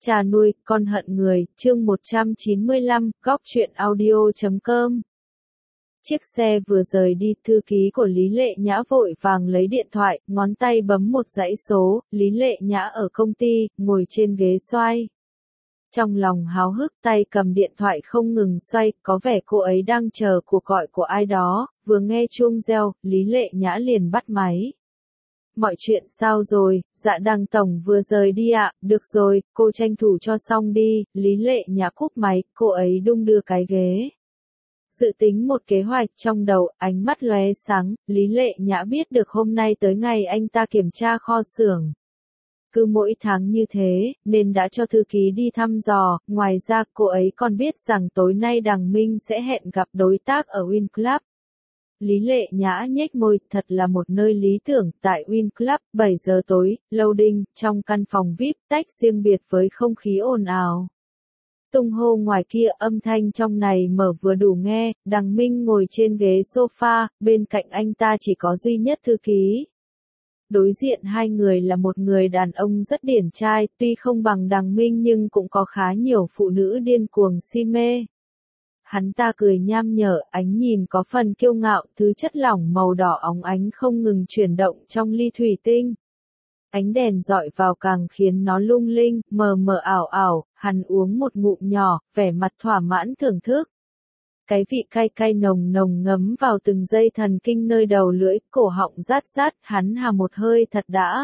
Cha nuôi, con hận người, chương 195, góc truyện audio.com. Chiếc xe vừa rời đi, thư ký của Lý Lệ Nhã vội vàng lấy điện thoại, ngón tay bấm một dãy số, Lý Lệ Nhã ở công ty, ngồi trên ghế xoay. Trong lòng háo hức, tay cầm điện thoại không ngừng xoay, có vẻ cô ấy đang chờ cuộc gọi của ai đó, vừa nghe chuông reo, Lý Lệ Nhã liền bắt máy. Mọi chuyện sao rồi, dạ Đằng tổng vừa rời đi ạ, được rồi, cô tranh thủ cho xong đi, Lý Lệ Nhã cúp máy, cô ấy đung đưa cái ghế. Dự tính một kế hoạch trong đầu, ánh mắt lóe sáng, Lý Lệ Nhã biết được hôm nay tới ngày anh ta kiểm tra kho xưởng. Cứ mỗi tháng như thế, nên đã cho thư ký đi thăm dò, ngoài ra cô ấy còn biết rằng tối nay Đằng Minh sẽ hẹn gặp đối tác ở Win Club. Lý Lệ Nhã nhếch môi, thật là một nơi lý tưởng, tại Win Club, 7 giờ tối, loading, trong căn phòng VIP, tách riêng biệt với không khí ồn ào. Tung hô ngoài kia, âm thanh trong này mở vừa đủ nghe, Đằng Minh ngồi trên ghế sofa, bên cạnh anh ta chỉ có duy nhất thư ký. Đối diện hai người là một người đàn ông rất điển trai, tuy không bằng Đằng Minh nhưng cũng có khá nhiều phụ nữ điên cuồng si mê. Hắn ta cười nham nhở, ánh nhìn có phần kiêu ngạo, thứ chất lỏng màu đỏ óng ánh không ngừng chuyển động trong ly thủy tinh. Ánh đèn dọi vào càng khiến nó lung linh, mờ mờ ảo ảo, hắn uống một ngụm nhỏ, vẻ mặt thỏa mãn thưởng thức. Cái vị cay cay nồng nồng ngấm vào từng dây thần kinh nơi đầu lưỡi, cổ họng rát rát, hắn hà một hơi thật đã.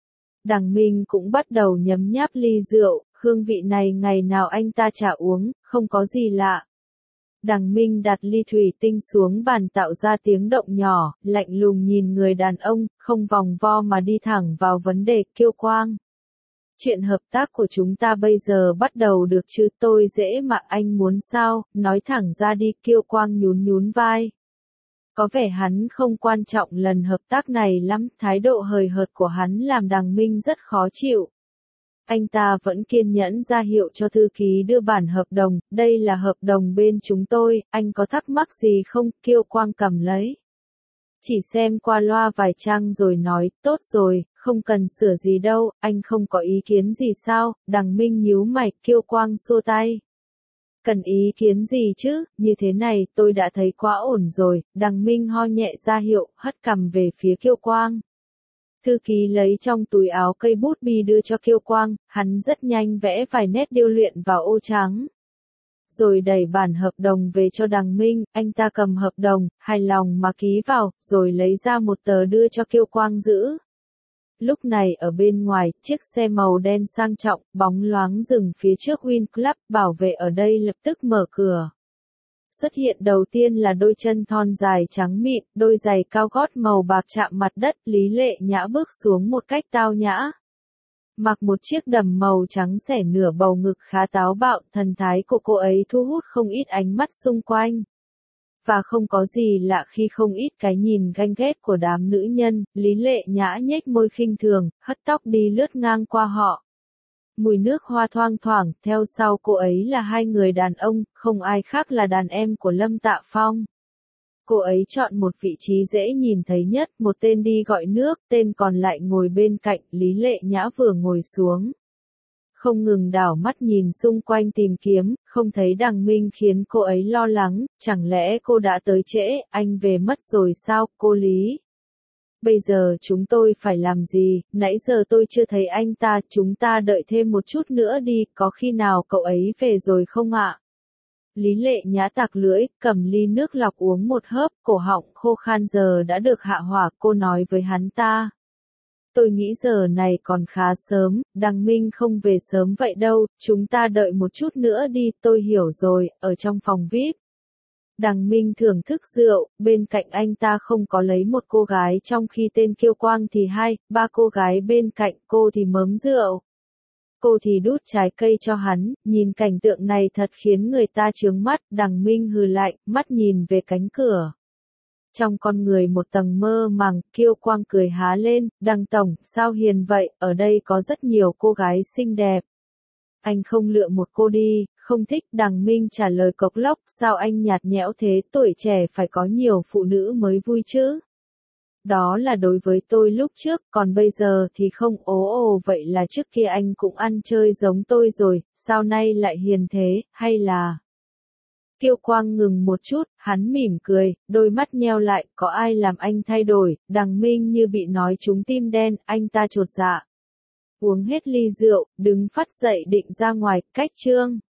Đằng Minh cũng bắt đầu nhấm nháp ly rượu, hương vị này ngày nào anh ta chả uống, không có gì lạ. Đằng Minh đặt ly thủy tinh xuống bàn tạo ra tiếng động nhỏ, lạnh lùng nhìn người đàn ông, không vòng vo mà đi thẳng vào vấn đề, Kiêu Quang. Chuyện hợp tác của chúng ta bây giờ bắt đầu được chứ, tôi dễ mà anh muốn sao, nói thẳng ra đi, Kiêu Quang nhún nhún vai. Có vẻ hắn không quan trọng lần hợp tác này lắm, thái độ hời hợt của hắn làm Đằng Minh rất khó chịu. Anh ta vẫn kiên nhẫn ra hiệu cho thư ký đưa bản hợp đồng, đây là hợp đồng bên chúng tôi, anh có thắc mắc gì không, Kiêu Quang cầm lấy. Chỉ xem qua loa vài trang rồi nói, tốt rồi, không cần sửa gì đâu, anh không có ý kiến gì sao, Đằng Minh nhíu mày, Kiêu Quang xua tay. Cần ý kiến gì chứ, như thế này tôi đã thấy quá ổn rồi, Đằng Minh ho nhẹ ra hiệu, hất cằm về phía Kiêu Quang. Thư ký lấy trong túi áo cây bút bi đưa cho Kiêu Quang, hắn rất nhanh vẽ vài nét điêu luyện vào ô trắng. Rồi đẩy bản hợp đồng về cho Đằng Minh, anh ta cầm hợp đồng, hài lòng mà ký vào, rồi lấy ra một tờ đưa cho Kiêu Quang giữ. Lúc này ở bên ngoài, chiếc xe màu đen sang trọng, bóng loáng dừng phía trước Win Club, bảo vệ ở đây lập tức mở cửa. Xuất hiện đầu tiên là đôi chân thon dài trắng mịn, đôi giày cao gót màu bạc chạm mặt đất, Lý Lệ Nhã bước xuống một cách tao nhã. Mặc một chiếc đầm màu trắng xẻ nửa bầu ngực khá táo bạo, thần thái của cô ấy thu hút không ít ánh mắt xung quanh. Và không có gì lạ khi không ít cái nhìn ganh ghét của đám nữ nhân, Lý Lệ Nhã nhếch môi khinh thường, hất tóc đi lướt ngang qua họ. Mùi nước hoa thoang thoảng, theo sau cô ấy là hai người đàn ông, không ai khác là đàn em của Lâm Tạ Phong. Cô ấy chọn một vị trí dễ nhìn thấy nhất, một tên đi gọi nước, tên còn lại ngồi bên cạnh, Lý Lệ Nhã vừa ngồi xuống. Không ngừng đảo mắt nhìn xung quanh tìm kiếm, không thấy Đằng Minh khiến cô ấy lo lắng, chẳng lẽ cô đã tới trễ, anh về mất rồi sao, cô Lý? Bây giờ chúng tôi phải làm gì, nãy giờ tôi chưa thấy anh ta, chúng ta đợi thêm một chút nữa đi, có khi nào cậu ấy về rồi không ạ? Lý Lệ Nhã tạc lưỡi, cầm ly nước lọc uống một hớp, cổ họng khô khan giờ đã được hạ hỏa, cô nói với hắn ta. Tôi nghĩ giờ này còn khá sớm, Đằng Minh không về sớm vậy đâu, chúng ta đợi một chút nữa đi, tôi hiểu rồi, ở trong phòng VIP. Đằng Minh thưởng thức rượu, bên cạnh anh ta không có lấy một cô gái trong khi tên Kiêu Quang thì hai, ba cô gái bên cạnh cô thì mớm rượu. Cô thì đút trái cây cho hắn, nhìn cảnh tượng này thật khiến người ta chướng mắt, Đằng Minh hừ lạnh, mắt nhìn về cánh cửa. Trong con người một tầng mơ màng, Kiêu Quang cười há lên, Đằng tổng, sao hiền vậy, ở đây có rất nhiều cô gái xinh đẹp. Anh không lựa một cô đi, không thích, Đằng Minh trả lời cộc lốc, sao anh nhạt nhẽo thế, tuổi trẻ phải có nhiều phụ nữ mới vui chứ. Đó là đối với tôi lúc trước, còn bây giờ thì không. Ồ vậy là trước kia anh cũng ăn chơi giống tôi rồi, sao nay lại hiền thế, hay là... Kiêu Quang ngừng một chút, hắn mỉm cười, đôi mắt nheo lại, có ai làm anh thay đổi, Đằng Minh như bị nói trúng tim đen, anh ta chột dạ. Uống hết ly rượu, đứng phắt dậy định ra ngoài, cách Trương